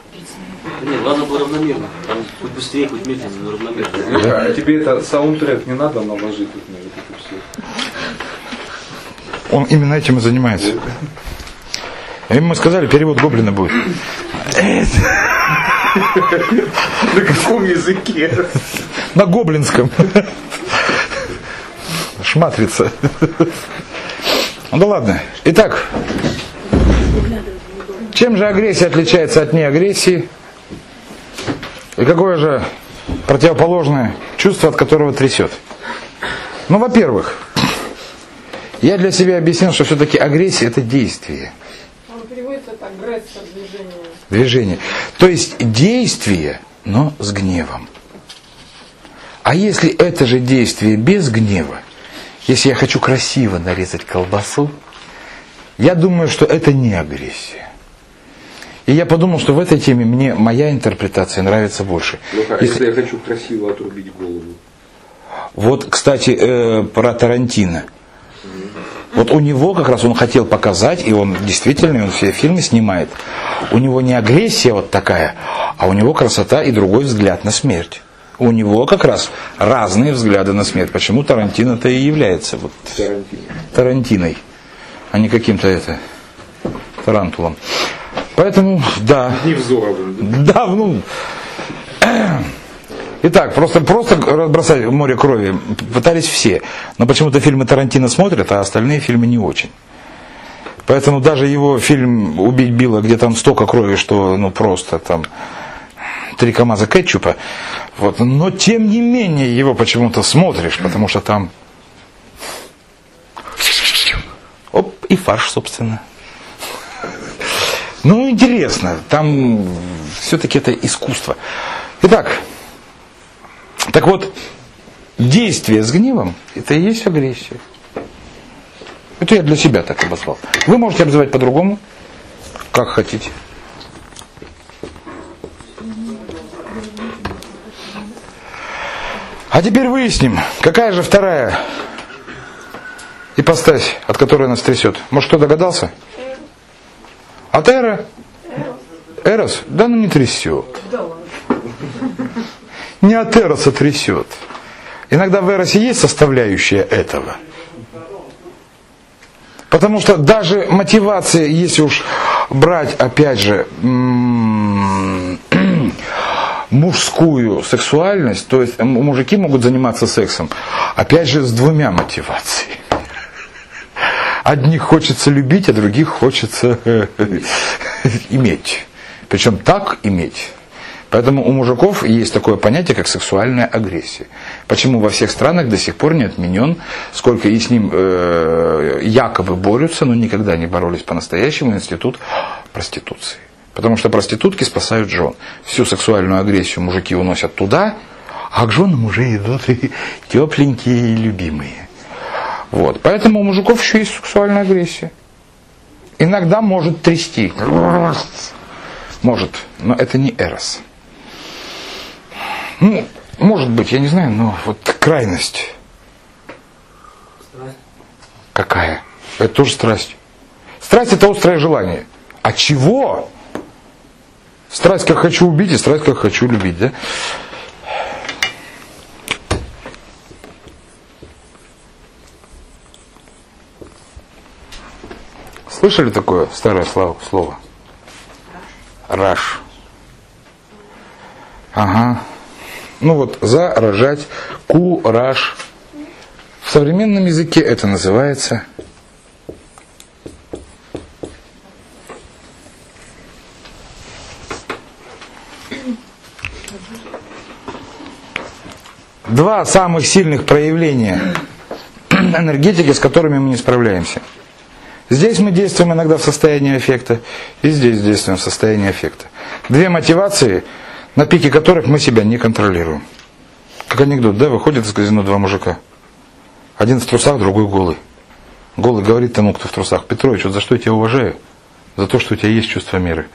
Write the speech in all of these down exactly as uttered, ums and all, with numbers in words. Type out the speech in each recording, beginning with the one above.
Нет, главное было равномерно. Там хоть быстрее, хоть медленнее, но равномерно. Да. А тебе это саундтрек не надо наложить тут на это все? Он именно этим и занимается. Им мы сказали, перевод Гоблина будет. На каком языке? На гоблинском. Шматрица. Ну да ладно. Итак, чем же агрессия отличается от неагрессии? И какое же противоположное чувство, от которого трясет? Ну, во-первых, я для себя объяснил, что все-таки агрессия – это действие. Он переводится как агрессия, движение. Движение. То есть действие, но с гневом. А если это же действие без гнева, если я хочу красиво нарезать колбасу, я думаю, что это не агрессия. И я подумал, что в этой теме мне моя интерпретация нравится больше. Ну, а если... если я хочу красиво отрубить голову? Вот, кстати, э, про Тарантино. Вот у него как раз он хотел показать, и он действительно, он все фильмы снимает, у него не агрессия вот такая, а у него красота и другой взгляд на смерть. У него как раз разные взгляды на смерть. Почему Тарантино-то и является вот Тарантино. Тарантиной, а не каким-то это тарантулом. Поэтому, да. Невзоровым. Да, ну. Итак, просто, просто разбросать море крови пытались все. Но почему-то фильмы Тарантино смотрят, а остальные фильмы не очень. Поэтому даже его фильм «Убить Билла», где там столько крови, что ну просто там три камаза кетчупа. Вот. Но тем не менее его почему-то смотришь, потому что там оп, и фарш, собственно. Ну, интересно, там все-таки это искусство. Итак, так вот, действие с гневом – это и есть агрессия. Это я для себя так обозвал. Вы можете обзывать по-другому, как хотите. А теперь выясним, какая же вторая ипостась, от которой нас трясет. Может, кто догадался? От эра? Эрос? Да ну не трясет. Не от эроса трясет. Иногда в эросе есть составляющая этого. Потому что даже мотивация, если уж брать, опять же, мужскую сексуальность, то есть мужики могут заниматься сексом, опять же, с двумя мотивациями. Одних хочется любить, а других хочется иметь. Причем так иметь. Поэтому у мужиков есть такое понятие, как сексуальная агрессия. Почему во всех странах до сих пор не отменен, сколько и с ним э, якобы борются, но никогда не боролись по-настоящему, институт проституции. Потому что проститутки спасают жен. Всю сексуальную агрессию мужики уносят туда, а к женам уже идут и тепленькие и любимые. Вот. Поэтому у мужиков еще есть сексуальная агрессия. Иногда может трясти. Может, но это не эрос. Ну, может быть, я не знаю, но вот крайность. Страсть. Какая? Это тоже страсть. Страсть – это острое желание. А чего? Страсть, как хочу убить, и страсть, как хочу любить, да? Слышали такое старое слово? Раш. Ага. Ну вот, заражать, кураж. В современном языке это называется два самых сильных проявления энергетики, с которыми мы не справляемся. Здесь мы действуем иногда в состоянии аффекта, и здесь действуем в состоянии аффекта. Две мотивации, на пике которых мы себя не контролируем. Как анекдот, да, выходят из казино два мужика. Один в трусах, другой голый. Голый говорит тому, кто в трусах: Петрович, вот за что я тебя уважаю? За то, что у тебя есть чувство меры.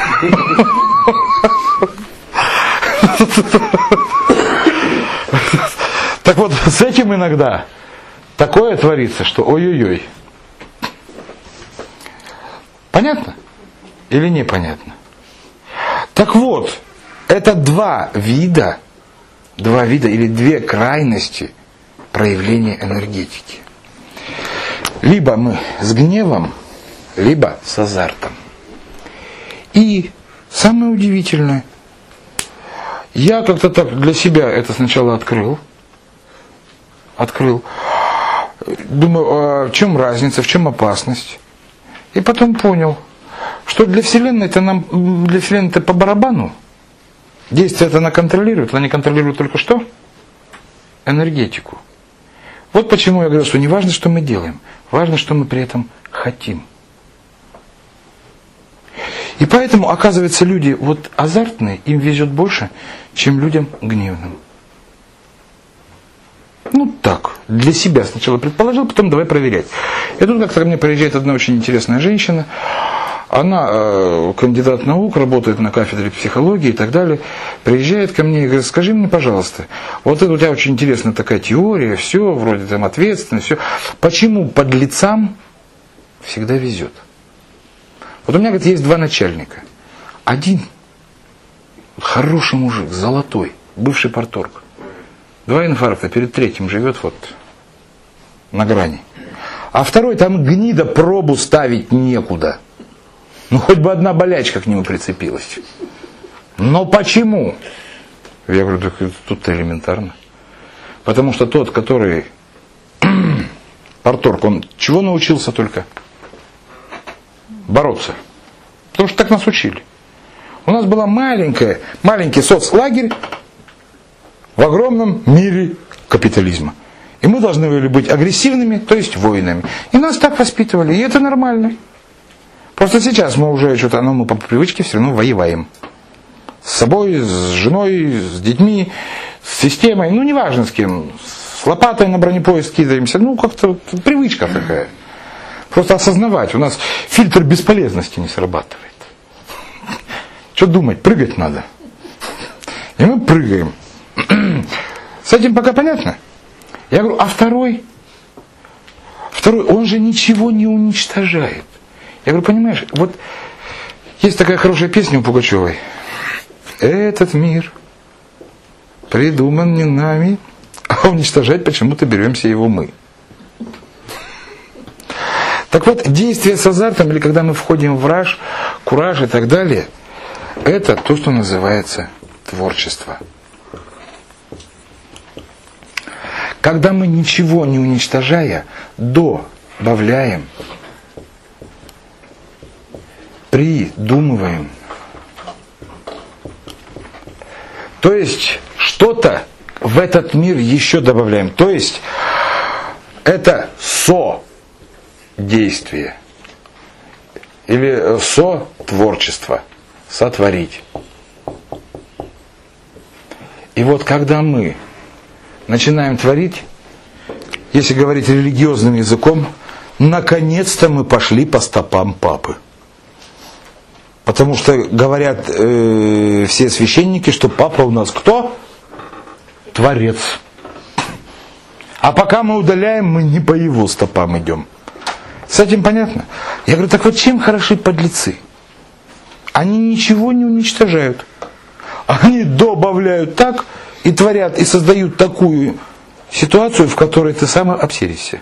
Так вот, с этим иногда такое творится, что ой-ой-ой. Понятно? Или непонятно? Так. Так вот, это два вида, два вида или две крайности проявления энергетики. Либо мы с гневом, либо с азартом. И самое удивительное, я как-то так для себя это сначала открыл, открыл, думаю, а в чем разница, в чем опасность. И потом понял, что для Вселенной это нам, для Вселенной это по барабану. Действие это она контролирует, она не контролирует только что? Энергетику. Вот почему я говорю, что не важно, что мы делаем, важно, что мы при этом хотим. И поэтому, оказывается, люди вот азартные, им везет больше, чем людям гневным. Ну так, для себя сначала предположил, потом давай проверять. И тут как-то ко мне приезжает одна очень интересная женщина. Она э, кандидат наук, работает на кафедре психологии и так далее. Приезжает ко мне и говорит, скажи мне, пожалуйста, вот это у тебя очень интересная такая теория, все, вроде там ответственность, все. Почему подлецам всегда везет? Вот у меня, говорит, есть два начальника. Один хороший мужик, золотой, бывший парторг. Два инфаркта, перед третьим живет вот на грани. А второй там гнида, пробу ставить некуда. Ну, хоть бы одна болячка к нему прицепилась. Но почему? Я говорю, так тут-то элементарно. Потому что тот, который парторг, он чего научился только? Бороться. Потому что так нас учили. У нас была маленькая, маленький соцлагерь в огромном мире капитализма. И мы должны были быть агрессивными, то есть воинами. И нас так воспитывали, и это нормально. Просто сейчас мы уже что-то, ну, мы по привычке все равно воеваем. С собой, с женой, с детьми, с системой, ну неважно с кем. С лопатой на бронепоезд кидаемся, ну как-то привычка такая. Просто осознавать, у нас фильтр бесполезности не срабатывает. Что думать, прыгать надо. И мы прыгаем. С этим пока понятно? Я говорю, а второй? Второй, он же ничего не уничтожает. Я говорю, понимаешь, вот есть такая хорошая песня у Пугачевой. Этот мир придуман не нами, а уничтожать почему-то беремся его мы. Так вот, действие с азартом, или когда мы входим в раж, кураж и так далее, это то, что называется творчество. Когда мы ничего не уничтожая, добавляем, придумываем. То есть что-то в этот мир еще добавляем. То есть это со-действие. Или со-творчество. Сотворить. И вот когда мы начинаем творить, если говорить религиозным языком, наконец-то мы пошли по стопам папы. Потому что говорят э, все священники, что папа у нас кто? Творец. А пока мы удаляем, мы не по его стопам идем. С этим понятно? Я говорю, так вот чем хороши подлецы? Они ничего не уничтожают. Они добавляют так и творят, и создают такую ситуацию, в которой ты сам обсеришься.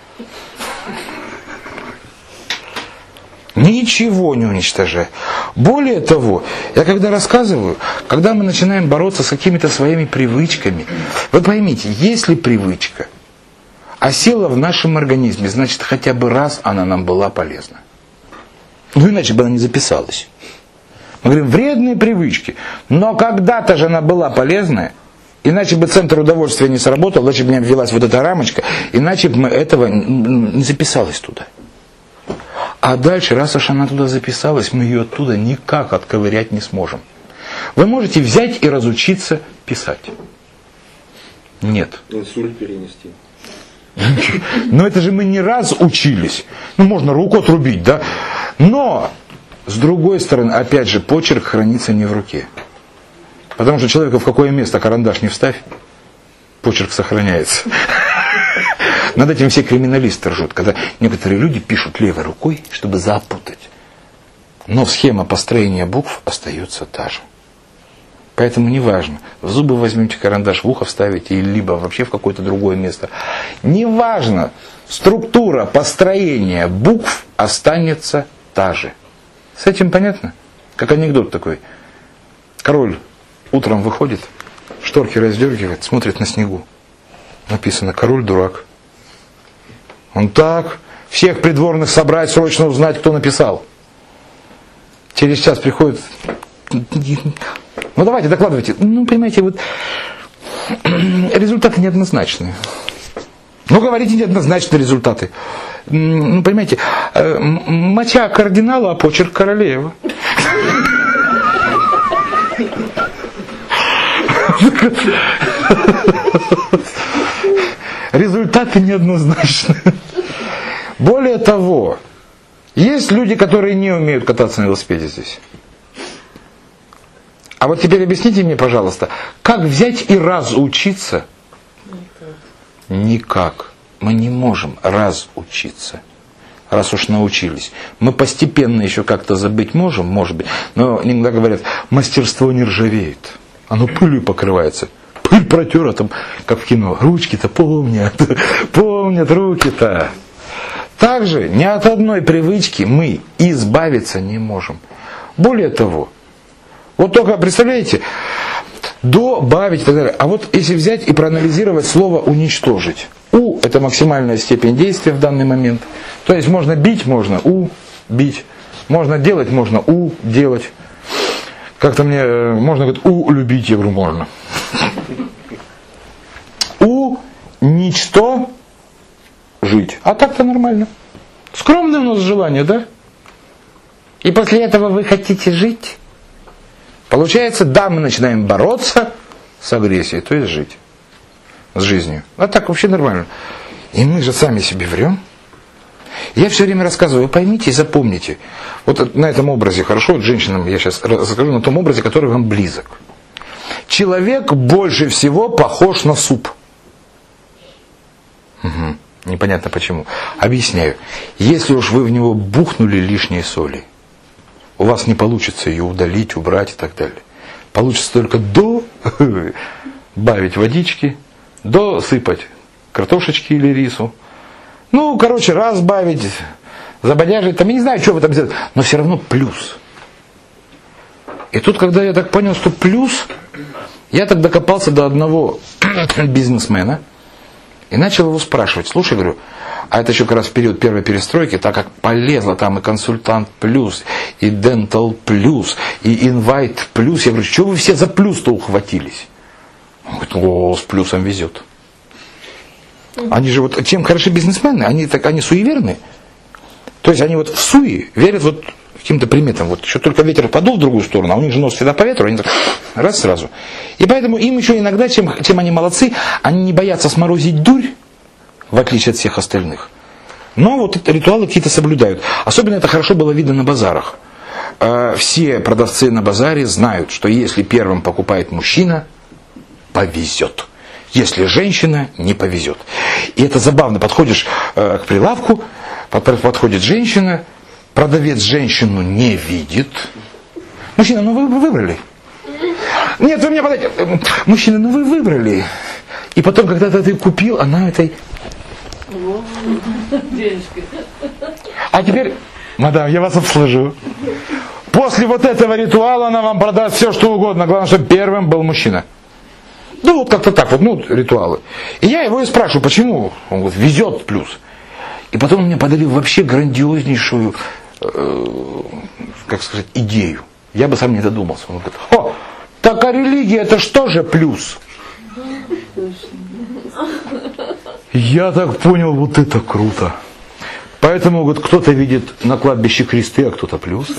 Ничего не уничтожая. Более того, я когда рассказываю, когда мы начинаем бороться с какими-то своими привычками, вы поймите, если привычка осела в нашем организме, значит хотя бы раз она нам была полезна. Ну иначе бы она не записалась. Мы говорим, вредные привычки, но когда-то же она была полезная, иначе бы центр удовольствия не сработал, иначе бы у меня ввелась вот эта рамочка, иначе бы мы этого не записалось туда. А дальше, раз уж она туда записалась, мы ее оттуда никак отковырять не сможем. Вы можете взять и разучиться писать? Нет. Инсульт перенести. Но это же мы не раз учились. Ну, можно руку отрубить, да? Но, с другой стороны, опять же, почерк хранится не в руке. Потому что человека в какое место карандаш не вставь, почерк сохраняется. Над этим все криминалисты ржут, когда некоторые люди пишут левой рукой, чтобы запутать. Но схема построения букв остается та же. Поэтому неважно, в зубы возьмете карандаш, в ухо вставите, или либо вообще в какое-то другое место. Неважно, структура построения букв останется та же. С этим понятно? Как анекдот такой. Король утром выходит, шторки раздергивает, смотрит на снегу. Написано: король дурак. Он так, всех придворных собрать, срочно узнать, кто написал. Через час приходит: ну давайте, докладывайте. Ну, понимаете, вот результаты неоднозначные. Ну, говорите неоднозначные результаты. Ну, понимаете, моча кардинала, а почерк королевы. Результаты неоднозначные. Более того, есть люди, которые не умеют кататься на велосипеде здесь. А вот теперь объясните мне, пожалуйста, как взять и разучиться? Никак. Мы не можем разучиться, раз уж научились. Мы постепенно еще как-то забыть можем, может быть. Но иногда говорят: мастерство не ржавеет. Оно пылью покрывается. Пыль протера, там, как в кино. Ручки-то помнят. Помнят руки-то. Также ни от одной привычки мы избавиться не можем. Более того, вот только, представляете, добавить и так далее. А вот если взять и проанализировать слово «уничтожить». «У» – это максимальная степень действия в данный момент. То есть можно бить, можно «у», бить. Можно делать, можно «у», делать. Как-то мне можно говорить: «у» любить, я говорю, можно. «У» ничто жить. А так-то нормально. Скромное у нас желание, да? И после этого вы хотите жить? Получается, да, мы начинаем бороться с агрессией, то есть жить. С жизнью. А так вообще нормально. И мы же сами себе врем. Я все время рассказываю: вы поймите и запомните. Вот на этом образе, хорошо, вот женщинам я сейчас расскажу на том образе, который вам близок. Человек больше всего похож на суп. Угу. Непонятно почему. Объясняю. Если уж вы в него бухнули лишние соли, у вас не получится ее удалить, убрать и так далее. Получится только добавить водички, досыпать картошечки или рису. Ну, короче, разбавить, забодяжить, там, я не знаю, что вы там сделаете, но все равно плюс. И тут, когда я так понял, что плюс, я так докопался до одного бизнесмена и начал его спрашивать: слушай, говорю, а это еще как раз в период первой перестройки, так как полезло там и консультант плюс, и дентал плюс, и инвайт плюс. Я говорю: что вы все за плюс-то ухватились? Он говорит: о, с плюсом везет. Они же вот, чем хороши бизнесмены, они, так, они суеверны. То есть они вот в суе верят вот каким-то приметам. Вот еще только ветер подул в другую сторону, а у них же нос всегда по ветру, они так раз сразу. И поэтому им еще иногда, чем, чем они молодцы, они не боятся сморозить дурь, в отличие от всех остальных. Но вот это ритуалы какие-то соблюдают. Особенно это хорошо было видно на базарах. Все продавцы на базаре знают, что если первым покупает мужчина, повезет. Если женщина, не повезет. И это забавно. Подходишь к прилавку, подходит женщина, продавец женщину не видит. Мужчина, ну вы выбрали. Нет, вы мне подайте. Мужчина, ну вы выбрали. И потом, когда ты купил, она этой... Денежки. А теперь, мадам, я вас обслужу. После вот этого ритуала она вам продаст все, что угодно. Главное, чтобы первым был мужчина. Ну, вот как-то так, вот, ну, ритуалы. И я его и спрашиваю, почему? Он говорит: везет плюс. И потом он мне подарил вообще грандиознейшую, э, как сказать, идею. Я бы сам не додумался. Он говорит: о, так а религия это что же плюс? Я так понял, вот это круто. Поэтому вот кто-то видит на кладбище кресты, а кто-то плюсы.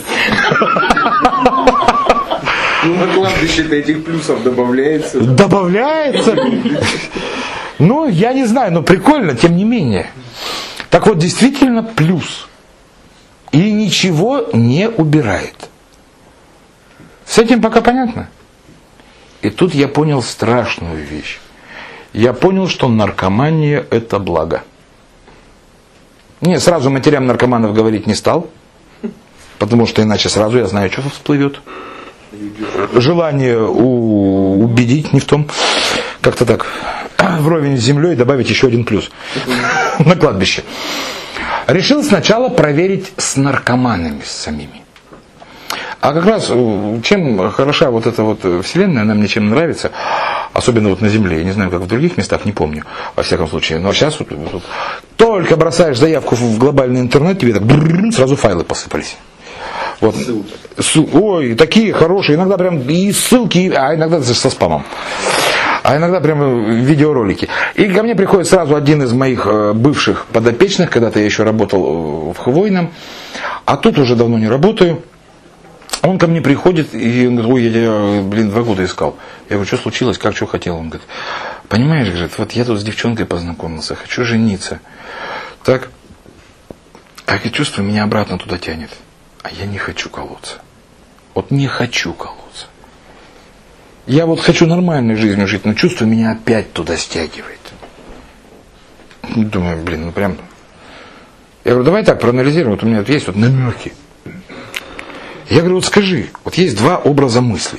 Ну, на кладбище-то этих плюсов добавляется. Добавляется? Ну, я не знаю, но прикольно, тем не менее. Так вот, действительно плюс. И ничего не убирает. С этим пока понятно? И тут я понял страшную вещь. Я понял, что наркомания – это благо. Не, сразу матерям наркоманов говорить не стал. потому что иначе сразу я знаю, что всплывет. Желание у- убедить не в том, как-то так, вровень с землей добавить еще один плюс на кладбище. Решил сначала проверить с наркоманами с самими. А как раз чем хороша вот эта вот вселенная, она мне чем нравится, особенно вот на Земле, я не знаю, как в других местах, не помню, во всяком случае, но сейчас вот, вот, только бросаешь заявку в глобальный интернет, тебе так брррр, сразу файлы посыпались. Вот. Ой, такие хорошие, иногда прям и ссылки, а иногда со спамом. А иногда прям видеоролики. И ко мне приходит сразу один из моих бывших подопечных, когда-то я еще работал в Хвойном, а тут уже давно не работаю. Он ко мне приходит и говорит: ой, я тебя, блин, два года искал. Я говорю: что случилось, как, что хотел? Он говорит: понимаешь, говорит, вот я тут с девчонкой познакомился, хочу жениться. Так, а я чувствую, меня обратно туда тянет. А я не хочу колоться. Вот не хочу колоться. Я вот хочу нормальной жизнью жить, но чувствую, меня опять туда стягивает. Думаю, блин, ну прям... Я говорю: давай так, проанализируем, вот у меня вот есть вот намеки. Я говорю: вот скажи, вот есть два образа мыслей.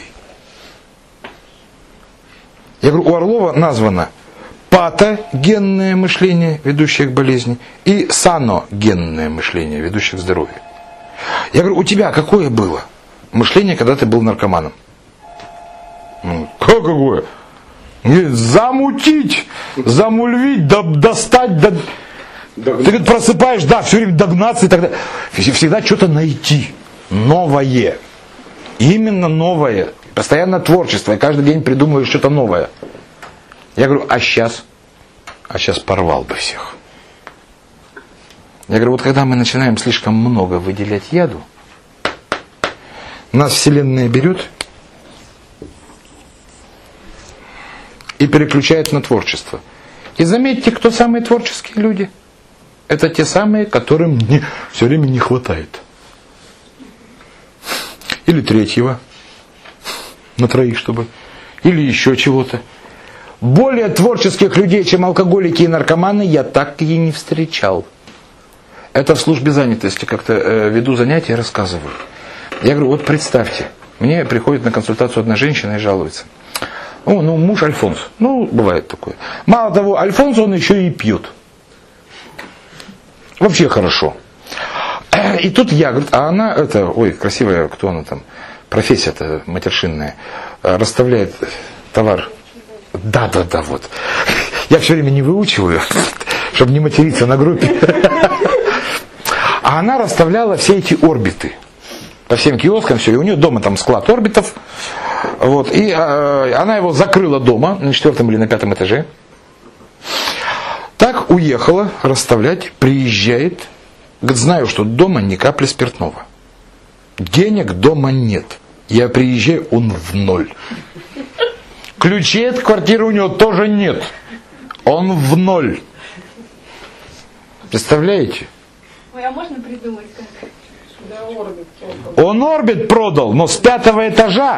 Я говорю: у Орлова названо патогенное мышление, ведущее к болезни, и саногенное мышление, ведущее к здоровью. Я говорю: у тебя какое было мышление, когда ты был наркоманом? Ну, как какое? Замутить, замульвить, до, достать, до... ты говорит, просыпаешь, да, все время догнаться и так далее. Всегда что-то найти. Новое. Именно новое. Постоянно творчество. И каждый день придумываешь что-то новое. Я говорю: а сейчас? А сейчас порвал бы всех. Я говорю: вот когда мы начинаем слишком много выделять яду, нас Вселенная берет и переключает на творчество. И заметьте, кто самые творческие люди? Это те самые, которым не, все время не хватает. Или третьего на троих, чтобы. Или еще чего-то. Более творческих людей, чем алкоголики и наркоманы, я так и не встречал. Это в службе занятости как-то э, веду занятия и рассказываю. Я говорю: вот представьте, мне приходит на консультацию одна женщина и жалуется. О, ну муж Альфонс. Ну, бывает такое. Мало того, Альфонс, он еще и пьет. Вообще хорошо. И тут я, говорит, а она, это, ой, красивая, кто она там, профессия-то матершинная, расставляет товар. Да-да-да, вот. Я все время не выучиваю, чтобы не материться на группе. А она расставляла все эти орбиты по всем киоскам, все. И у нее дома там склад орбитов. Вот. И э, она его закрыла дома, на четвертом или на пятом этаже. Так уехала расставлять, приезжает. Говорит: знаю, что дома ни капли спиртного. Денег дома нет. Я приезжаю, он в ноль. Ключей от квартиры у него тоже нет. Он в ноль. Представляете? Ой, а можно придумать как? Да, орбит только. Он орбит продал, но с пятого этажа.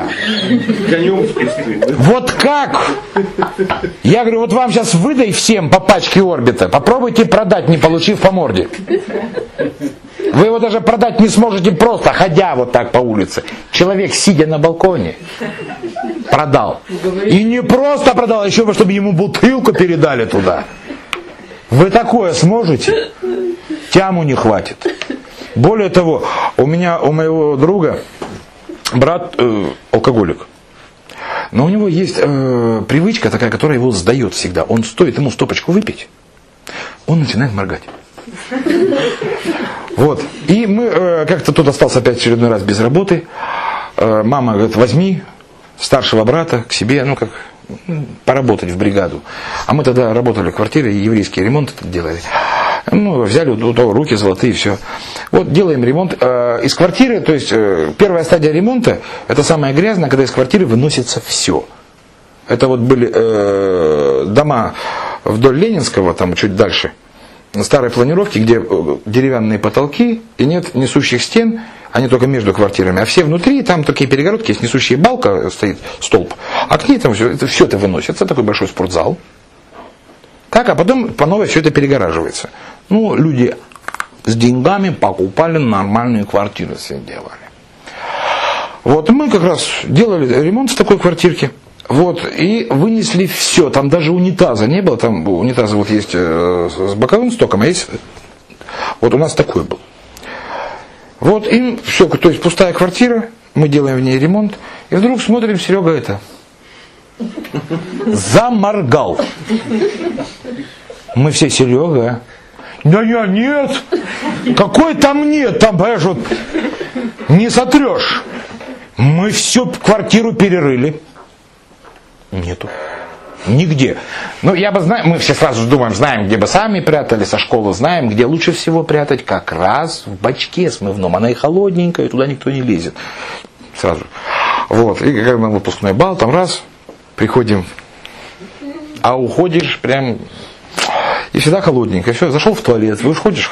Вот как? Я говорю: вот вам сейчас выдай всем по пачке орбита. Попробуйте продать, не получив по морде. Вы его даже продать не сможете просто, ходя вот так по улице. Человек, сидя на балконе, продал. И не просто продал, а еще бы, чтобы ему бутылку передали туда. Вы такое сможете? Тяму не хватит. Более того, у меня, у моего друга брат э, алкоголик. Но у него есть э, привычка такая, которая его сдает всегда. Он стоит ему стопочку выпить, он начинает моргать. Вот. И мы э, как-то тут остался опять очередной раз без работы. Э, мама говорит: возьми старшего брата к себе, ну как, ну, поработать в бригаду. А мы тогда работали в квартире, еврейский ремонт делали. Ну, взяли у того руки золотые, все. Вот делаем ремонт. Э, из квартиры, то есть э, первая стадия ремонта, это самое грязное, когда из квартиры выносится все. Это вот были э, дома вдоль Ленинского, там чуть дальше, старой планировки, где деревянные потолки и нет несущих стен, они только между квартирами, а все внутри, там такие перегородки, есть несущая балка, стоит столб, а к ней там все это, все это выносится, такой большой спортзал. Так, а потом по новой все это перегораживается. Ну, люди с деньгами покупали нормальные квартиры, все делали. Вот мы как раз делали ремонт в такой квартирке. Вот, и вынесли все. Там даже унитаза не было. Там унитазы вот есть э, с боковым стоком, а есть. Вот у нас такой был. Вот, и все, то есть пустая квартира, мы делаем в ней ремонт, и вдруг смотрим, Серега это заморгал. Мы все: Серега. Да я нет. Какой там нет? Там, понимаешь, вот не сотрешь. Мы всю квартиру перерыли. Нету. Нигде. Ну, я бы знаю, мы все сразу думаем, знаем, где бы сами прятали, со школы знаем, где лучше всего прятать, как раз в бачке смывном. Она и холодненькая, и туда никто не лезет. Сразу. Вот. И когда на выпускной бал, там раз, приходим, а уходишь прям, и всегда холодненько. Все, зашел в туалет, выходишь,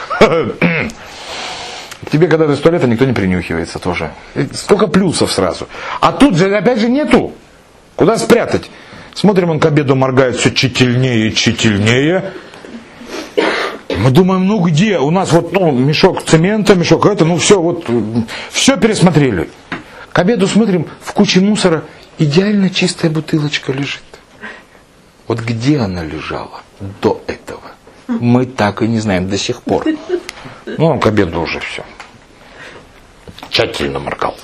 к тебе, когда ты из туалета, никто не принюхивается тоже. И столько плюсов сразу. А тут же, опять же, нету. Куда спрятать? Смотрим, он к обеду моргает все тщательнее и тщательнее. Мы думаем, ну где? У нас вот ну, мешок цемента, мешок это, ну все, вот, все пересмотрели. К обеду смотрим, в куче мусора идеально чистая бутылочка лежит. Вот где она лежала до этого? Мы так и не знаем до сих пор. Ну, он к обеду уже все. Тщательно моргал.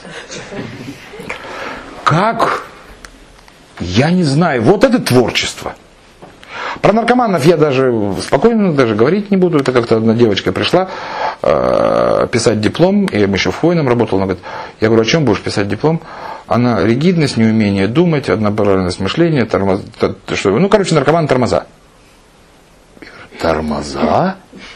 Как? Я не знаю. Вот это творчество. Про наркоманов я даже спокойно даже говорить не буду. Это как-то одна девочка пришла э, писать диплом. Я еще в Хвойном работал. Она говорит, я говорю, о чем будешь писать диплом? Она ригидность, неумение думать, однополярность мышления, тормоз... что, ну, короче, наркоман тормоза. Тормоза?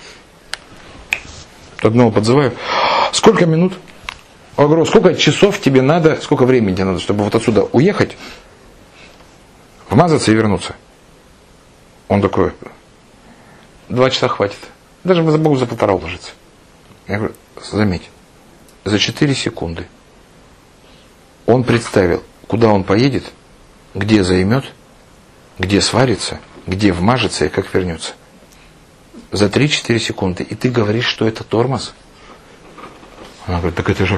Одного подзываю. Сколько минут? Я говорю, сколько часов тебе надо, сколько времени тебе надо, чтобы вот отсюда уехать, вмазаться и вернуться? Он такой, два часа хватит. Даже могу за полтора уложиться. Я говорю, заметь, за четыре секунды он представил, куда он поедет, где займет, где сварится, где вмажется и как вернется. За три-четыре секунды. И ты говоришь, что это тормоз? Она говорит, так это же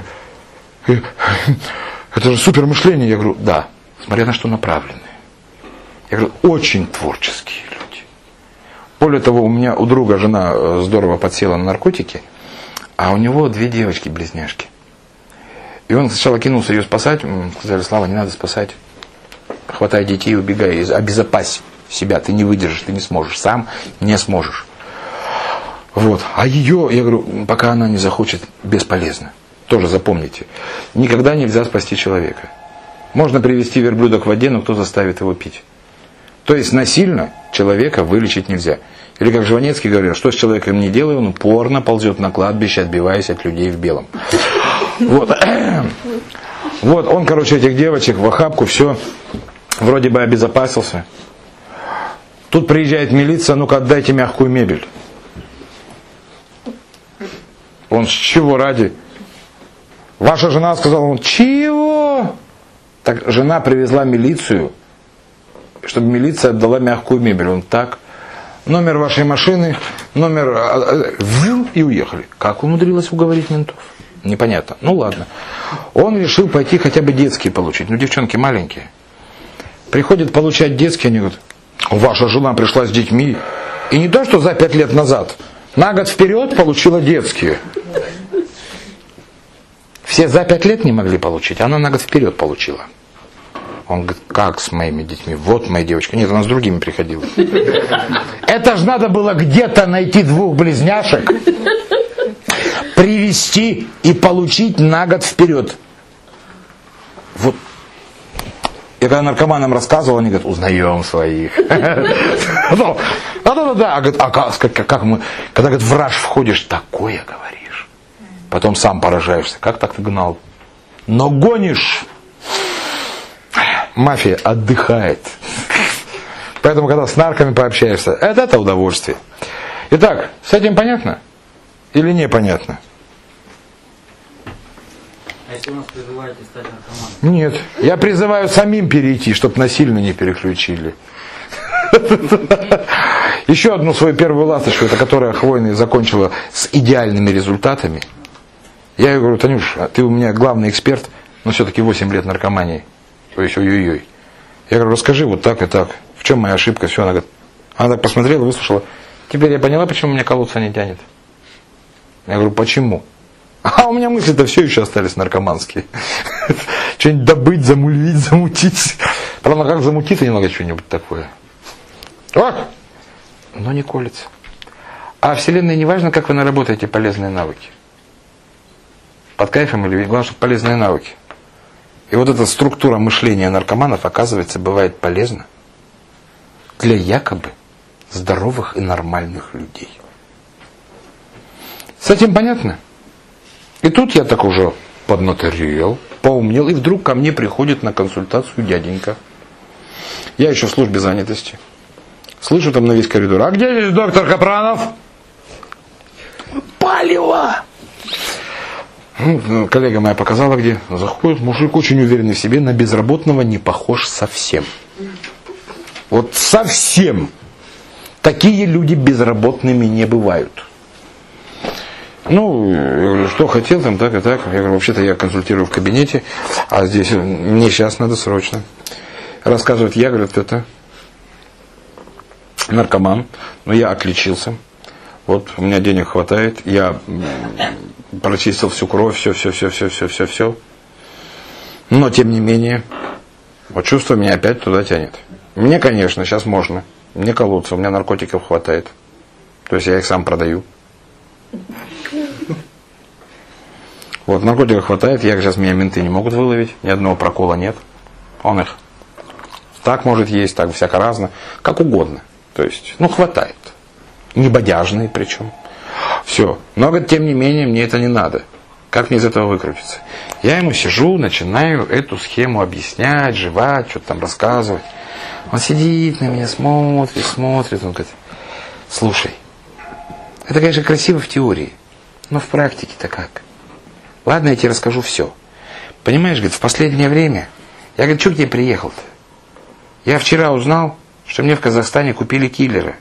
это же супер мышление. Я говорю, да, смотря на что направлены. Я говорю, очень творческие люди. Более того, у меня у друга жена здорово подсела на наркотики, а у него две девочки-близняшки. И он сначала кинулся ее спасать. Сказали, Слава, не надо спасать. Хватай детей и убегай. Обезопась себя. Ты не выдержишь, ты не сможешь. Сам не сможешь. Вот. А ее, я говорю, пока она не захочет, бесполезно. Тоже запомните. Никогда нельзя спасти человека. Можно привести верблюда к воде, но кто заставит его пить? То есть насильно человека вылечить нельзя. Или как Жванецкий говорил, что с человеком не делай, он упорно ползет на кладбище, отбиваясь от людей в белом. Вот. Вот, он, короче, этих девочек в охапку, все, вроде бы обезопасился. Тут приезжает милиция, ну-ка отдайте мягкую мебель. Он с чего ради? Ваша жена сказала, он, чего? Так жена привезла милицию, чтобы милиция отдала мягкую мебель. Он так, номер вашей машины, номер, и уехали. Как умудрилась уговорить ментов? Непонятно. Ну ладно. Он решил пойти хотя бы детские получить. Ну, девчонки маленькие. Приходят получать детские, они говорят, ваша жена пришла с детьми. И не то, что за пять лет назад. На год вперед получила детские. Все за пять лет не могли получить, а она на год вперед получила. Он говорит, как с моими детьми? Вот моя девочка. Нет, она с другими приходила. Это же надо было где-то найти двух близняшек, привезти и получить на год вперед. Вот. Я когда наркоманам рассказывал, они говорят, узнаем своих. Да-да-да. А как мы, когда, говорит, в раж входишь, такое говоришь. Потом сам поражаешься. Как так ты гнал? Но гонишь. Мафия отдыхает. Поэтому, когда с нарками пообщаешься, это, это удовольствие. Итак, с этим понятно? Или непонятно? А если вы нас призываете стать наркоманом? Нет. Я призываю самим перейти, чтобы насильно не переключили. Еще одну свою первую ласточку, это которая хвойная закончила с идеальными результатами. Я ей говорю: Танюш, ты у меня главный эксперт, но все-таки восемь лет наркомании. Ой-ой-ой. Я говорю: расскажи вот так и так. В чем моя ошибка? Все, она говорит. Она так посмотрела, выслушала. Теперь я поняла, почему меня колоться не тянет. Я говорю: почему? А у меня мысли-то все еще остались наркоманские. Что-нибудь добыть, замульвить, замутить. Правда, как замутить немного что-нибудь такое. О! Но не колется. А Вселенной не важно, как вы наработаете полезные навыки. Под кайфом или главное, чтобы полезные навыки. И вот эта структура мышления наркоманов, оказывается, бывает полезна для якобы здоровых и нормальных людей. С этим понятно? И тут я так уже поднаторел, поумнел, и вдруг ко мне приходит на консультацию дяденька. Я еще в службе занятости. Слышу там на весь коридор: а где здесь доктор Капранов? Палево! Ну, коллега моя показала, где. Заходит мужик, очень уверенный в себе, на безработного не похож совсем. Вот совсем. Такие люди безработными не бывают. Ну, я говорю: что хотел там, так и так. Я говорю: вообще-то я консультирую в кабинете, а здесь мне сейчас надо срочно. Рассказывает: я, говорит, это наркоман, но я отличился. Вот у меня денег хватает, я прочистил всю кровь, все, все, все, все, все, все, все. Но тем не менее, вот чувство меня опять туда тянет. Мне, конечно, сейчас можно. Мне колоться, у меня наркотиков хватает. То есть я их сам продаю. Вот, наркотиков хватает, я сейчас меня менты не могут выловить, ни одного прокола нет. Он их так может есть, так всяко разно, как угодно. То есть, ну, хватает. Не бодяжные причем. Все. Но, говорит, тем не менее, мне это не надо. Как мне из этого выкрутиться? Я ему сижу, начинаю эту схему объяснять, жевать, что-то там рассказывать. Он сидит на меня, смотрит, смотрит. Он говорит: слушай, это, конечно, красиво в теории, но в практике-то как? Ладно, я тебе расскажу все. Понимаешь, говорит, в последнее время... Я, говорит, что к тебе приехал-то? Я вчера узнал, что мне в Казахстане купили киллера.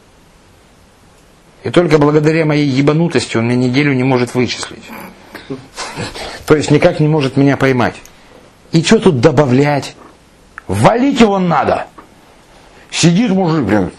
И только благодаря моей ебанутости он меня неделю не может вычислить. То есть никак не может меня поймать. И что тут добавлять? Валить его надо. Сидит мужик прям.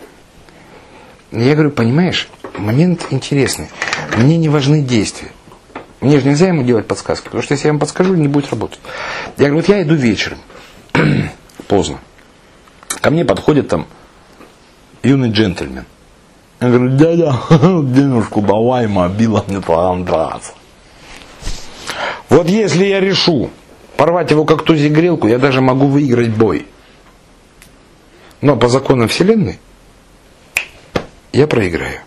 Я говорю: понимаешь, момент интересный. Мне не важны действия. Мне же нельзя ему делать подсказки, потому что если я ему подскажу, не будет работать. Я говорю: вот я иду вечером. Поздно. Ко мне подходит там юный джентльмен. Я говорю: дядя, денежку давай, мобила мне понравится. Вот если я решу порвать его как тузик грелку, я даже могу выиграть бой. Но по законам Вселенной я проиграю.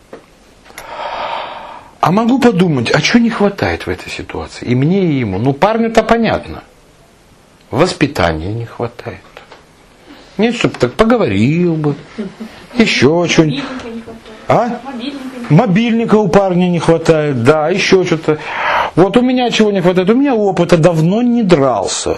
А могу подумать, а что не хватает в этой ситуации? И мне, и ему. Ну, парню-то понятно. Воспитания не хватает. Нет, чтобы так поговорил бы. Еще что-нибудь. А? Мобильника. Мобильника у парня не хватает. Да, еще что-то. Вот у меня чего не хватает? У меня опыта, давно не дрался.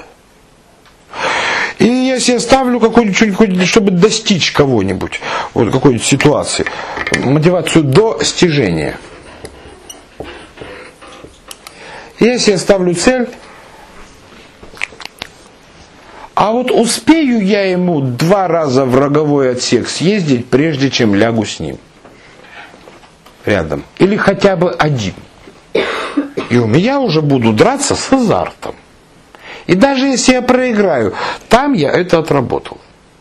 И я себе ставлю какую-нибудь, чтобы достичь кого-нибудь, вот какой-нибудь ситуации, мотивацию до достижения. Я себе ставлю цель, а вот успею я ему два раза в роговой отсек съездить, прежде чем лягу с ним рядом. Или хотя бы один. И у меня уже буду драться с азартом. И даже если я проиграю, там я это отработал.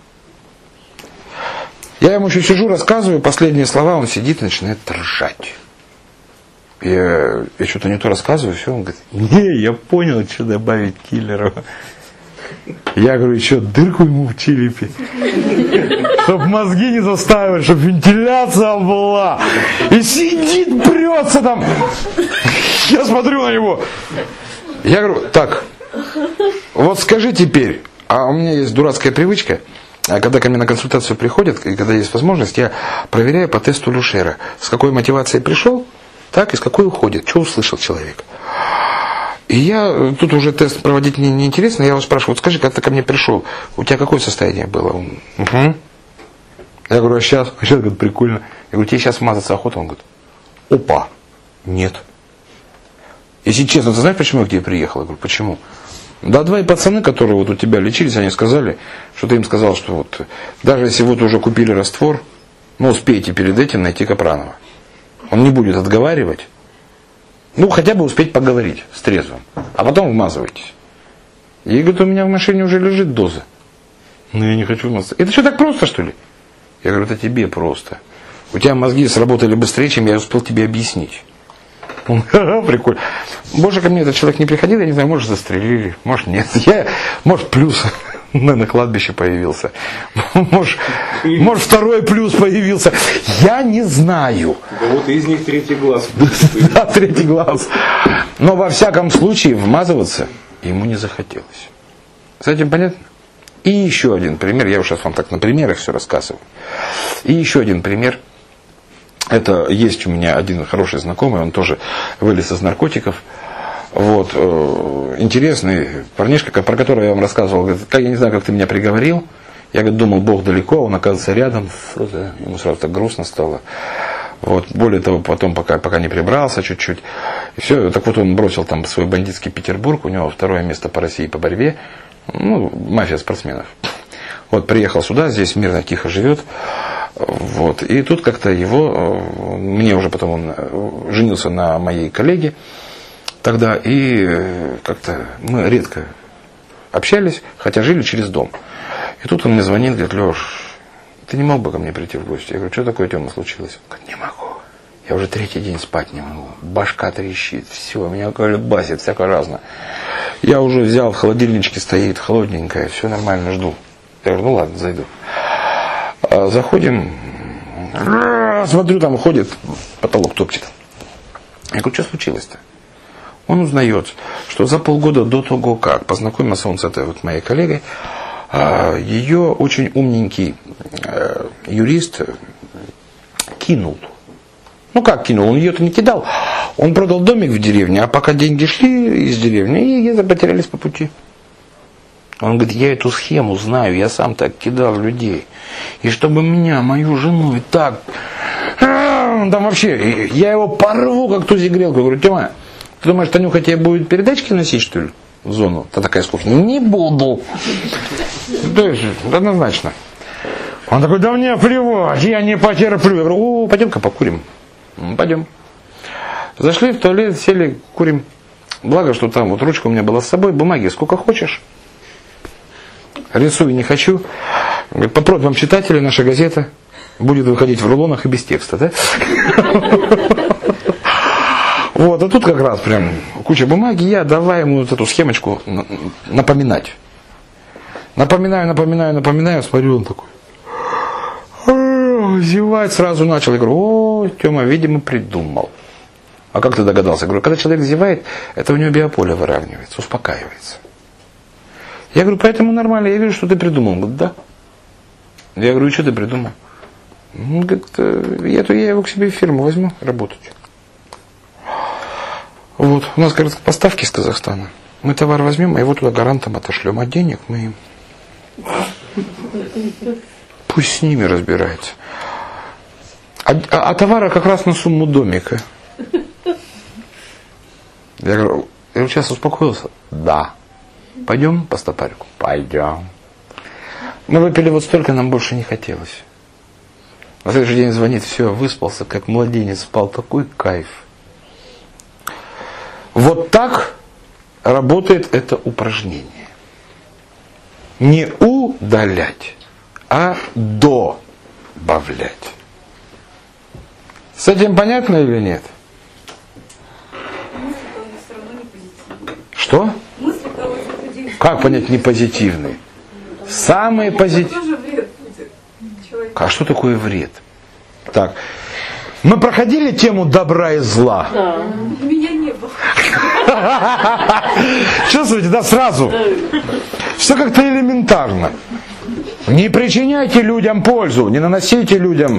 Я ему еще сижу, рассказываю последние слова, он сидит и начинает ржать. Я, я что-то не то рассказываю, все, он говорит: не, я понял, что добавить киллеру. Я говорю: что, дырку ему в черепе? Чтоб мозги не заставили, чтоб вентиляция была. И сидит, прется там. Я смотрю на него. Я говорю: так, вот скажи теперь, а у меня есть дурацкая привычка, когда ко мне на консультацию приходят, и когда есть возможность, я проверяю по тесту Люшера, с какой мотивацией пришел, так и с какой уходит, что услышал человек. И я, тут уже тест проводить мне неинтересно, я его спрашиваю: вот скажи, когда ты ко мне пришел, у тебя какое состояние было? Угу. Я говорю, а сейчас? А сейчас, говорит, прикольно. Я говорю, тебе сейчас мазаться охота? Он говорит, опа, нет. Если честно, ты знаешь, почему я к тебе приехал? Я говорю, почему? Да, два пацаны, которые вот у тебя лечились, они сказали, что ты им сказал, что вот даже если вот уже купили раствор, ну успейте перед этим найти Капранова. Он не будет отговаривать. Ну, хотя бы успеть поговорить с трезвым. А потом вмазывайтесь. И говорит, у меня в машине уже лежит доза. Ну, я не хочу вмазаться. Это что, так просто, что ли? Я говорю, это тебе просто. У тебя мозги сработали быстрее, чем я успел тебе объяснить. Он, ха-ха, прикольно. Больше ко мне этот человек не приходил, я не знаю, может застрелили, может нет. Я, может плюс на кладбище появился. Может, может второй плюс появился. Я не знаю. Да вот из них третий глаз. Да, третий глаз. Но во всяком случае вмазываться ему не захотелось. С этим понятно? И еще один пример. Я сейчас вам так на примерах все рассказываю. И еще один пример. Это есть у меня один хороший знакомый, он тоже вылез из наркотиков. Вот, э, интересный парнишка, про которого я вам рассказывал, говорит, как, я не знаю, как ты меня приговорил. Я, говорит, думал, Бог далеко, он оказывается рядом. Ему сразу так грустно стало. Вот, более того, потом, пока, пока не прибрался чуть-чуть. И все, так вот он бросил там свой бандитский Петербург, у него второе место по России по борьбе. Ну, мафия спортсменов. Вот, приехал сюда, здесь мирно, тихо живет. Вот. И тут как-то его, мне уже потом он женился на моей коллеге тогда, и как-то мы редко общались, хотя жили через дом. И тут он мне звонит, говорит, Леш, ты не мог бы ко мне прийти в гости? Я говорю, что такое, Тёма, случилось? Он говорит, не могу. Я уже третий день спать не могу. Башка трещит, все, меня колебасит, всякое разное. Я уже взял, в холодильничке стоит, холодненькое, все нормально, жду. Я говорю, ну ладно, зайду. Заходим, смотрю, там ходит, потолок топчет. Я говорю, что случилось-то? Он узнает, что за полгода до того, как познакомился он с этой вот моей коллегой, ее очень умненький юрист кинул. Ну как кинул? Он ее-то не кидал. Он продал домик в деревне, а пока деньги шли из деревни, и потерялись по пути. Он говорит, я эту схему знаю, я сам так кидал людей. И чтобы меня, мою жену, и так... Там вообще, я его порву, как тузик грелку. Я говорю, Тёма, ты думаешь, Танюха тебе будет передачки носить, что ли, в зону? Та такая скучная. Не буду. То есть, однозначно. Он такой, да мне плевать, я не потерплю. Я говорю, о, пойдем-ка покурим. Пойдем. Зашли в туалет, сели, курим. Благо, что там вот ручка у меня была с собой, бумаги сколько хочешь. Рисую не хочу. Говорит, по просьбам читателей наша газета будет выходить в рулонах и без текста, да? Вот, а тут как раз прям куча бумаги, я давай ему вот эту схемочку напоминать. Напоминаю, напоминаю, напоминаю, смотрю, он такой. Зевать сразу начал. Я говорю, о, Тёма, видимо, придумал. А как ты догадался? Я говорю, когда человек зевает, это у него биополе выравнивается, успокаивается. Я говорю, поэтому нормально, я вижу, что ты придумал. Он говорит, да. Я говорю, и что ты придумал? Он говорит, я, я его к себе в фирму возьму работать. Вот, у нас, говорит, поставки из Казахстана. Мы товар возьмем, а его туда гарантом отошлем. А денег мы им... Пусть с ними разбирается. А, а, а товара как раз на сумму домика. Я говорю, я сейчас успокоился? Да. Пойдем по стопарику? Пойдем. Мы выпили вот столько, нам больше не хотелось. На следующий день звонит, все, выспался, как младенец спал, такой кайф. Вот так работает это упражнение. Не удалять, а добавлять. С этим понятно или нет? Что? Как понять не позитивный? Самые позитивные. А что такое вред? Так. Мы проходили тему добра и зла. Да. Меня не было. Чувствуете, да, сразу? Все как-то элементарно. Не причиняйте людям пользу, не наносите людям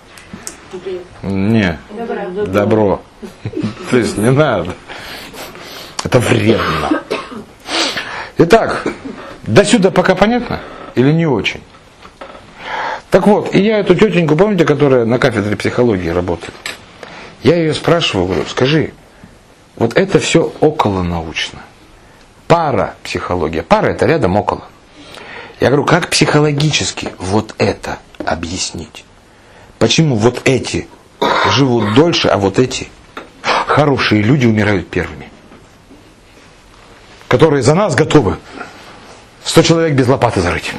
не, добро. Добро. То есть не надо. Это вредно. Итак, до сюда пока понятно или не очень? Так вот, и я эту тетеньку, помните, которая на кафедре психологии работает? Я ее спрашиваю, говорю, скажи, вот это все околонаучно. Парапсихология. Пара это рядом около. Я говорю, как психологически вот это объяснить? Почему вот эти живут дольше, а вот эти хорошие люди умирают первыми? Которые за нас готовы сто человек без лопаты зарыть.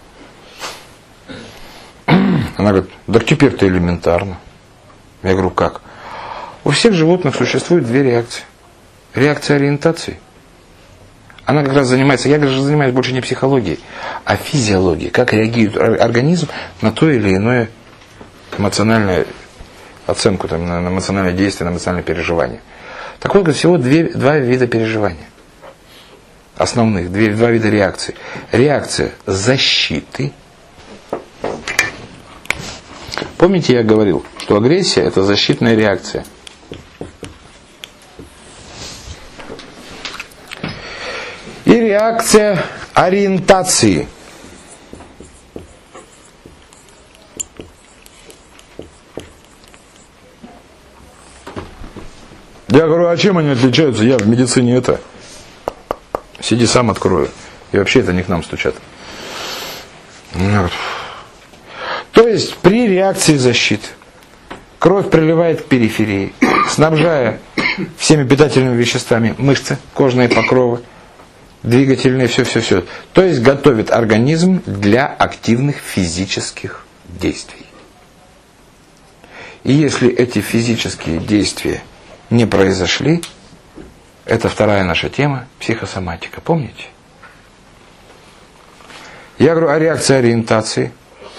Она говорит, так теперь-то элементарно. Я говорю, как? У всех животных существует две реакции. Реакция ориентации. Она как раз занимается, я же занимаюсь больше не психологией, а физиологией. Как реагирует организм на то или иное эмоциональное оценку, там, на эмоциональное действие, на эмоциональное переживание. Так вот, всего две, два вида переживания. Основных, две, два вида реакций. Реакция защиты. Помните, я говорил, что агрессия – это защитная реакция. И реакция ориентации. Я говорю, а чем они отличаются? Я в медицине это. Сиди, сам открою. И вообще это не к нам стучат. То есть при реакции защиты кровь приливает к периферии, снабжая всеми питательными веществами мышцы, кожные покровы, двигательные, все-все-все. То есть готовит организм для активных физических действий. И если эти физические действия не произошли, это вторая наша тема, психосоматика. Помните? Я говорю о реакции ориентации.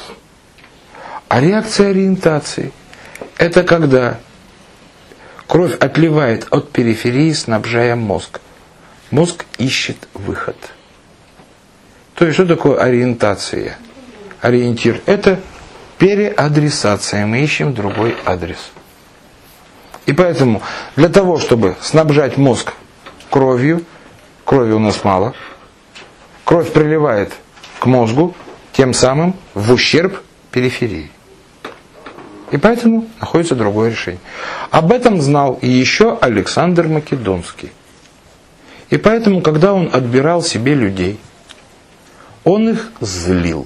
А реакция ориентации – это когда кровь отливает от периферии, снабжая мозг. Мозг ищет выход. То есть, что такое ориентация? Ориентир – это переадресация. Мы ищем другой адрес. И поэтому для того, чтобы снабжать мозг кровью, крови у нас мало, кровь приливает к мозгу, тем самым в ущерб периферии. И поэтому находится другое решение. Об этом знал и еще Александр Македонский. И поэтому, когда он отбирал себе людей, он их злил.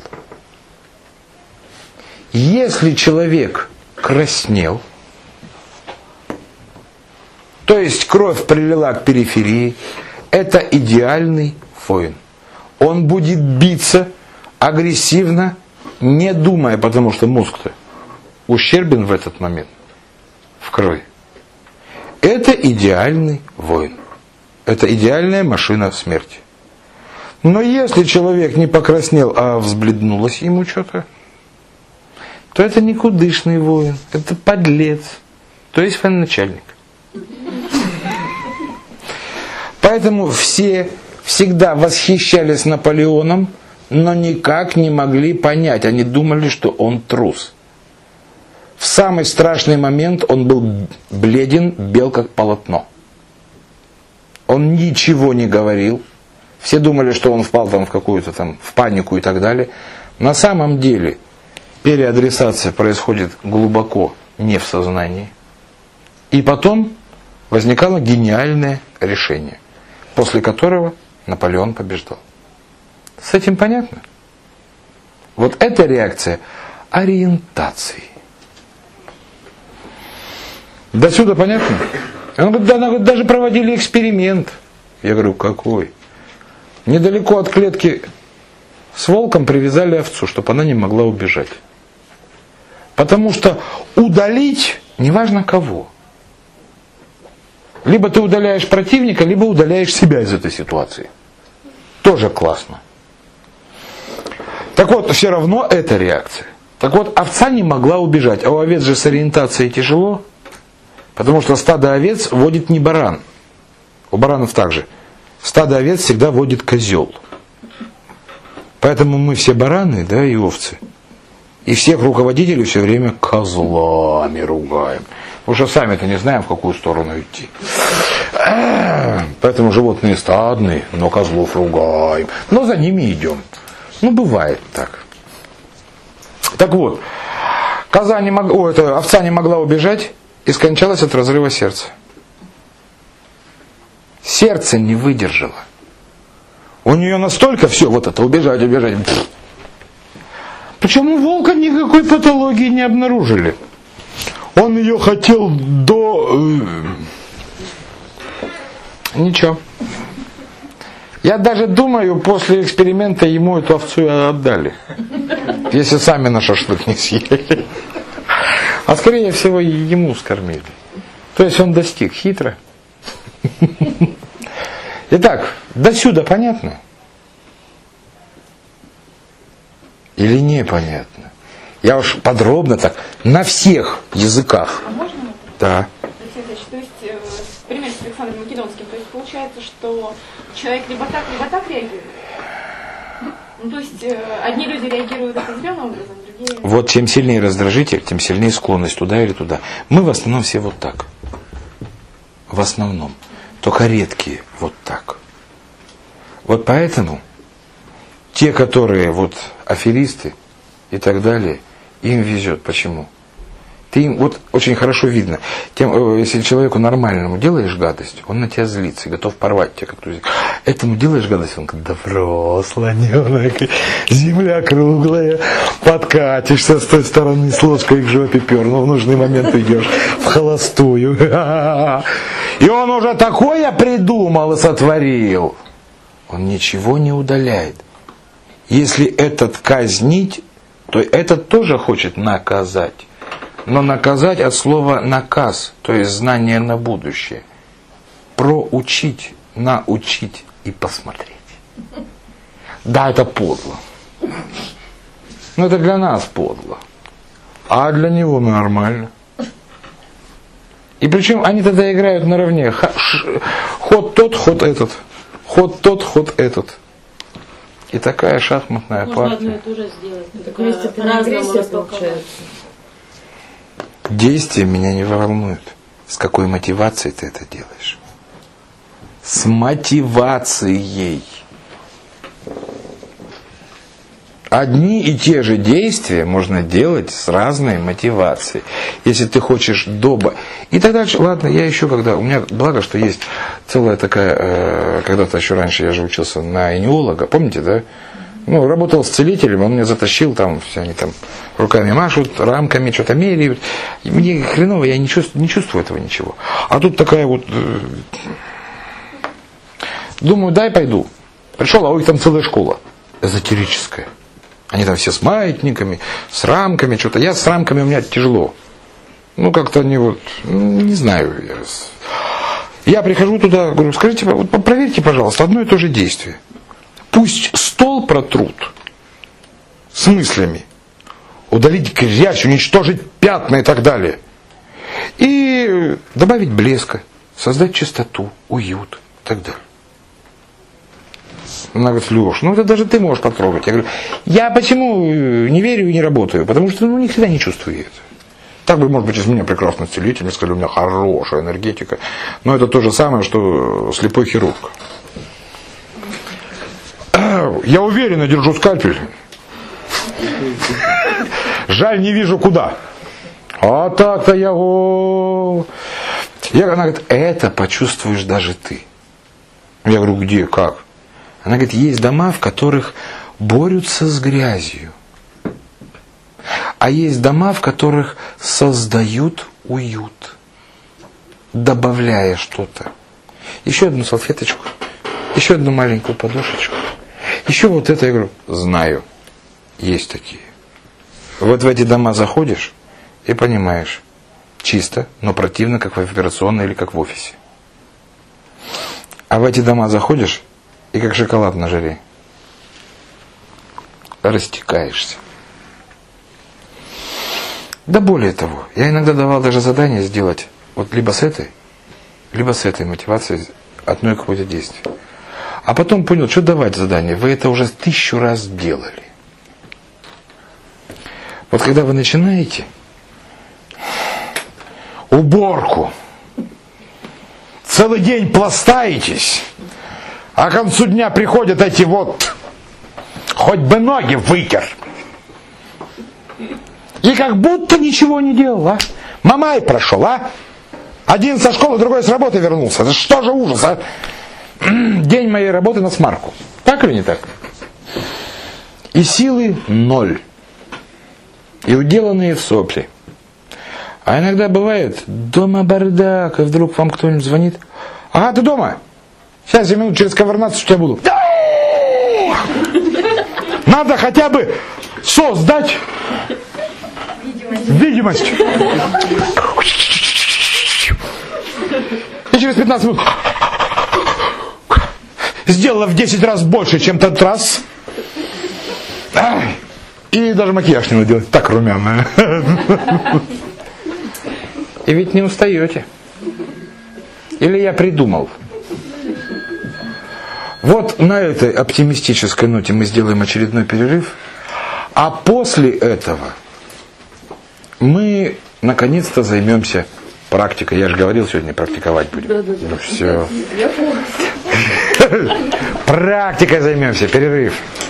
Если человек краснел, то есть кровь прилила к периферии, это идеальный воин. Он будет биться агрессивно, не думая, потому что мозг-то ущербен в этот момент в крови. Это идеальный воин. Это идеальная машина смерти. Но если человек не покраснел, а взбледнулось ему что-то, то это никудышный воин. Это подлец. То есть военачальник. Поэтому все всегда восхищались Наполеоном, но никак не могли понять. Они думали, что он трус. В самый страшный момент он был бледен, бел как полотно. Он ничего не говорил. Все думали, что он впал там в какую-то там в панику и так далее. На самом деле переадресация происходит глубоко не в сознании. И потом возникало гениальное решение, после которого Наполеон побеждал. С этим понятно? Вот эта реакция ориентации. До сюда понятно? Он говорит, да, она говорит, даже проводили эксперимент. Я говорю, какой? Недалеко от клетки с волком привязали овцу, чтобы она не могла убежать. Потому что удалить, неважно кого. Либо ты удаляешь противника, либо удаляешь себя из этой ситуации. Тоже классно. Так вот, все равно это реакция. Так вот, овца не могла убежать, а у овец же с ориентацией тяжело. Потому что стадо овец водит не баран. У баранов также. Стадо овец всегда водит козел. Поэтому мы все бараны, да, и овцы. И всех руководителей все время козлами ругаем. Потому что сами-то не знаем, в какую сторону идти. Поэтому животные стадные, но козлов ругаем. Но за ними идем. Ну, бывает так. Так вот, коза не мог... О, это, овца не могла убежать и скончалась от разрыва сердца. Сердце не выдержало. У нее настолько все, вот это, убежать, убежать. Причем у волка никакой патологии не обнаружили. Он ее хотел до... Ничего. Я даже думаю, после эксперимента ему эту овцу отдали. Если сами на шашлык не съели. А скорее всего ему скормили. То есть он достиг хитро. Итак, до сюда понятно? Или непонятно? Я уж подробно так, на всех языках. А можно? Да. То есть, э, пример с Александром Македонским, то есть получается, что человек либо так, либо так реагирует. Ну, то есть, э, одни люди реагируют определенным образом, другие... Вот чем сильнее раздражитель, тем сильнее склонность туда или туда. Мы в основном все вот так. В основном. Только редкие вот так. Вот поэтому те, которые вот аферисты и так далее, им везет. Почему? Ты им, вот очень хорошо видно, тем, если человеку нормальному делаешь гадость, он на тебя злится и готов порвать тебя, как друзья. Этому делаешь гадость, он говорит, добро, слоненок, земля круглая, подкатишься с той стороны, с ложкой к жопе пернул, в нужный момент идешь в холостую. И он уже такое придумал и сотворил. Он ничего не удаляет. Если этот казнить, то этот тоже хочет наказать. Но наказать от слова наказ, то есть знание на будущее. Проучить, научить и посмотреть. Да, это подло. Но это для нас подло. А для него нормально. И причем они тогда играют наравне. Ход тот, ход этот. Ход тот, ход этот. И такая шахматная Можно партия. одно и то же сделать. Так вместе По-разному агрессия получается. Действие меня не волнует. С какой мотивацией ты это делаешь? С мотивацией. Одни и те же действия можно делать с разной мотивацией. Если ты хочешь доба. И так дальше. Ладно, я еще когда... У меня благо, что есть целая такая... Э, когда-то еще раньше я же учился на энеолога. Помните, да? Ну, работал с целителем, он меня затащил, там все они там руками машут, рамками что-то меряют. И мне хреново, я не чувствую, не чувствую этого ничего. А тут такая вот... Э, думаю, дай пойду. Пришел, а у них там целая школа эзотерическая. Они там все с маятниками, с рамками, что-то. Я с рамками, у меня тяжело. Ну, как-то они вот, не знаю. Я, я прихожу туда, говорю, скажите, вот проверьте, пожалуйста, одно и то же действие. Пусть стол протрут с мыслями, удалить грязь, уничтожить пятна и так далее. И добавить блеска, создать чистоту, уют и так далее. Она говорит, Леш, ну это даже ты можешь потрогать. Я говорю, я почему не верю и не работаю? Потому что ну, никогда не чувствую это. Так бы, может быть, из меня прекрасный целитель, мне сказали, у меня хорошая энергетика. Но это то же самое, что слепой хирург. Я уверенно держу скальпель. Жаль, не вижу куда. А так-то я... О... я она говорит, это почувствуешь даже ты. Я говорю, где, как? Она говорит, есть дома, в которых борются с грязью. А есть дома, в которых создают уют, добавляя что-то. Еще одну салфеточку, еще одну маленькую подушечку. Еще вот это, я говорю, знаю, есть такие. Вот в эти дома заходишь и понимаешь, чисто, но противно, как в операционной или как в офисе. А в эти дома заходишь, и как шоколад на жаре. Растекаешься. Да более того, я иногда давал даже задание сделать вот либо с этой, либо с этой мотивацией одно какое-то действие. А потом понял, что давать задание, вы это уже тысячу раз делали. Вот когда вы начинаете уборку, целый день пластаетесь, а к концу дня приходят эти вот, хоть бы ноги вытер. И как будто ничего не делал, а? Мамай прошел, а? Один со школы, другой с работы вернулся. Это что же ужас, а? День моей работы на смарку. Так или не так? И силы ноль. И уделанные в сопли. А иногда бывает, дома бардак, и вдруг вам кто-нибудь звонит. Ага, ты дома? Сейчас я минут через ковернаться у тебя буду. Надо хотя бы создать видимость. И через пятнадцать минут сделала в десять раз больше, чем тот раз. И даже макияж не надо делать. Так румяная. И ведь не устаете. Или я придумал? Вот на этой оптимистической ноте мы сделаем очередной перерыв. А после этого мы наконец-то займемся практикой. Я же говорил, сегодня практиковать будем. Да, да, да. Ну все. Практикой займемся. Перерыв.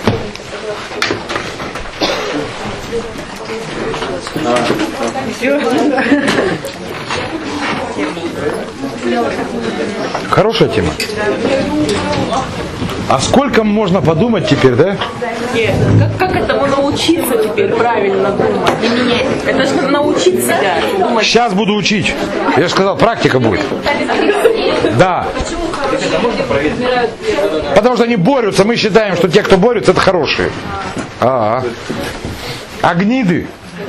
Хорошая тема. А сколько можно подумать теперь, да? Нет, как, как этому научиться теперь правильно думать? Это же научиться думать. Сейчас буду учить. Я же сказал, практика будет. Да. Потому что они борются. Мы считаем, что те, кто борются, это хорошие. А, -а. а гниды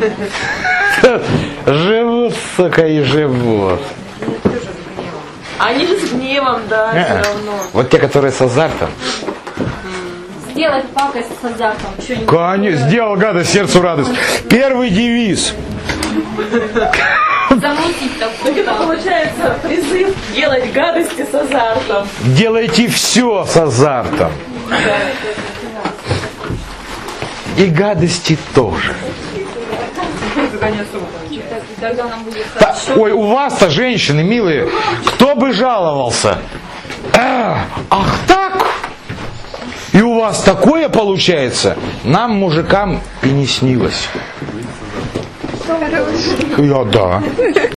живут, сука, и живут. Они же с гневом, да, все равно. Вот те, которые с азартом. Сделать пакость с азартом. Конечно, сделал гадость, сердцу радость. Первый девиз. Замутить такой. Это получается призыв делать гадости с азартом. Делайте все с азартом. И гадости тоже. Да, ой, у вас-то, женщины милые, кто бы жаловался? А, ах так? И у вас такое получается? Нам, мужикам, и не снилось. Я да.